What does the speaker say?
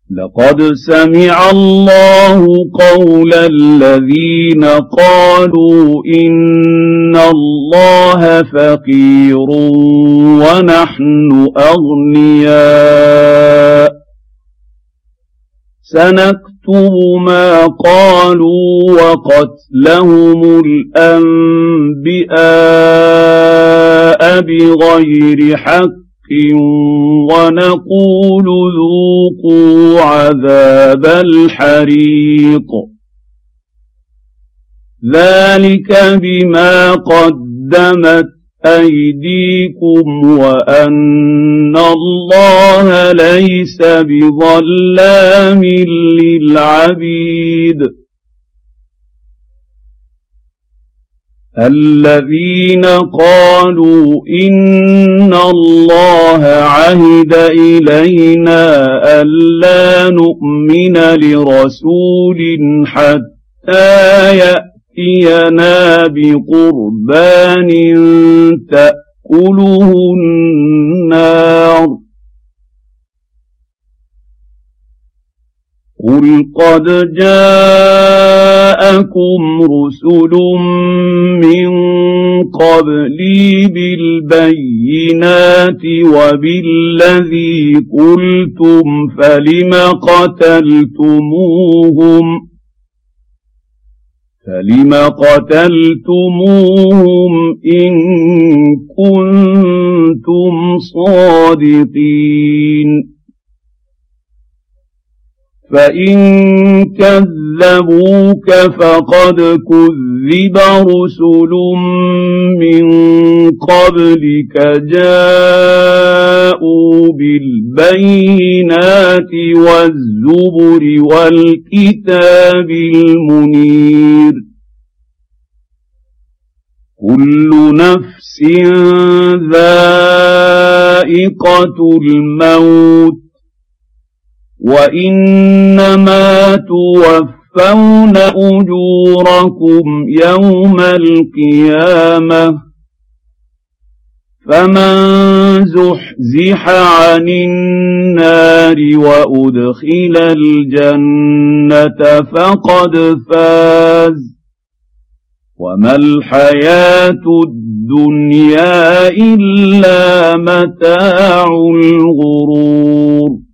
لقد سمع الله قول الذين قالوا إن الله فقير ونحن أغنياء سنكتب ما قالوا وقتلهم الأنبياء بغير حق ونقول ذوقوا عذاب الحريق ذلك بما قدمت أيديكم وأن الله ليس بظلام للعبيد الذين قالوا إن الله عهد إلينا ألا نؤمن لرسول حتى يأتينا بقربان تأكله النار قل قد جاءكم رسل من قبلي بالبينات وبالذي قلتم فلم قتلتموهم إن كنتم صادقين فإن كذبوك فقد كذب رسل من قبلك جاءوا بالبينات والزبر والكتاب المنير كل نفس ذائقة الموت وإنما توفون أجوركم يوم القيامة فمن زحزح عن النار وأدخل الجنة فقد فاز وما الحياة الدنيا إلا متاع الغرور